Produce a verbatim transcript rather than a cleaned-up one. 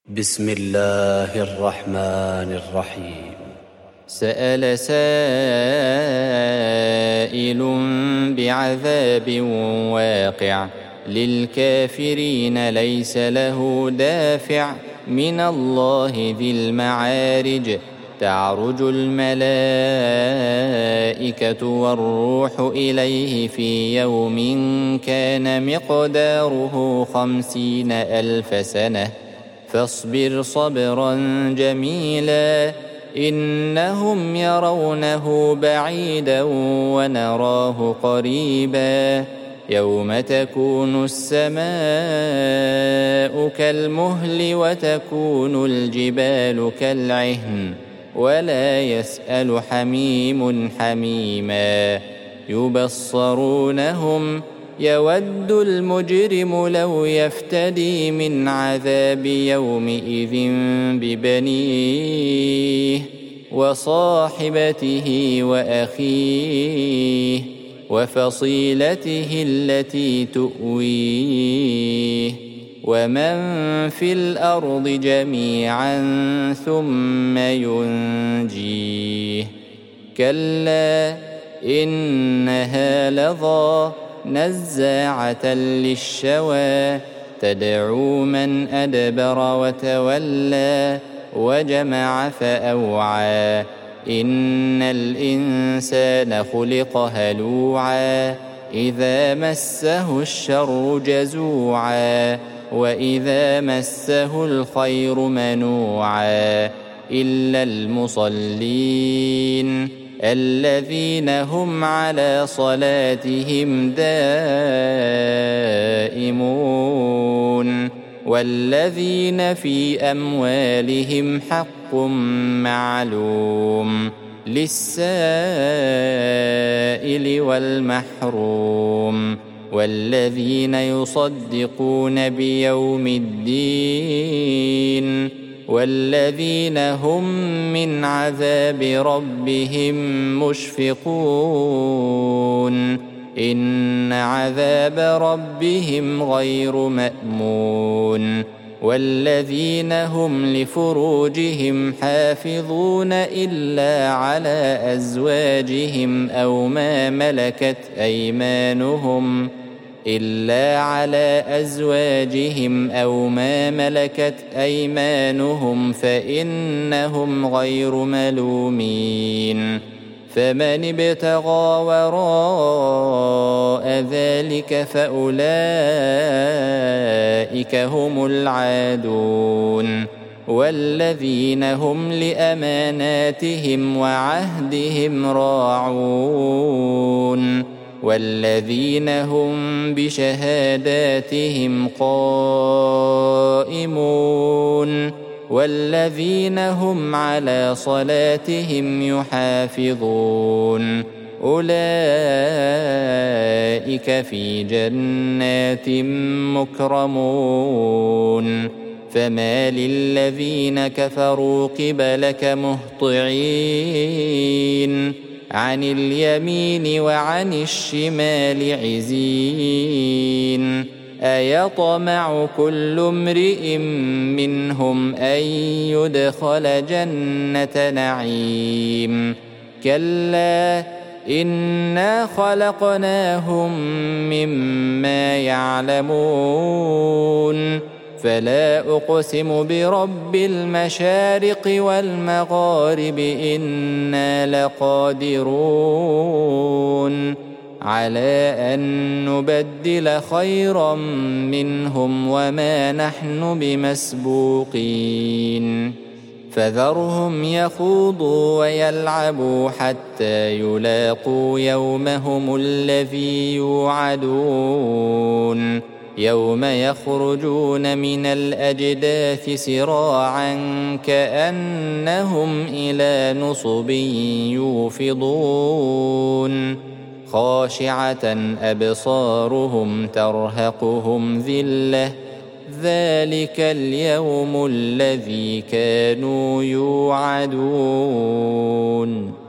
بسم الله الرحمن الرحيم. سأل سائل بعذاب واقع للكافرين ليس له دافع من الله ذي المعارج تعرج الملائكة والروح إليه في يوم كان مقداره خمسين ألف سنة فاصبر صبرا جميلا إنهم يرونه بعيدا ونراه قريبا يوم تكون السماء كالمهل وتكون الجبال كالعهن ولا يسأل حميم حميما يبصرونهم يود المجرم لو يفتدي من عذاب يومئذ ببنيه وصاحبته وأخيه وفصيلته التي تؤويه ومن في الأرض جميعا ثم ينجيه كلا إنها لظى نزاعة للشوى تدعو من أدبر وتولى وجمع فأوعى إن الإنسان خلق هلوعا إذا مسه الشر جزوعا وإذا مسه الخير منوعا إلا المصلين الذين هم على صلاتهم دائمون والذين في أموالهم حق معلوم للسائل والمحروم والذين يصدقون بيوم الدين والذين هم من عذاب ربهم مشفقون إن عذاب ربهم غير مأمون والذين هم لفروجهم حافظون إلا على أزواجهم أو ما ملكت أيمانهم إلا على أزواجهم أو ما ملكت أيمانهم فإنهم غير ملومين فمن ابتغى وراء ذلك فأولئك هم العادون والذين هم لأماناتهم وعهدهم راعون والذين هم بشهاداتهم قائمون والذين هم على صلاتهم يحافظون أولئك في جنات مكرمون فما للذين كفروا قبلك مهطعين عن اليمين وعن الشمال عزين أيطمع كل امرئ منهم أن يدخل جنة نعيم كلا إنا خلقناهم مما يعلمون فلا أقسم برب المشارق والمغارب إنا لقادرون على أن نبدل خيرا منهم وما نحن بمسبوقين فذرهم يخوضوا ويلعبوا حتى يلاقوا يومهم الذي يوعدون يوم يخرجون من الأجداث سراعا كأنهم إلى نصب يوفضون خاشعة أبصارهم ترهقهم ذلة ذلك اليوم الذي كانوا يوعدون.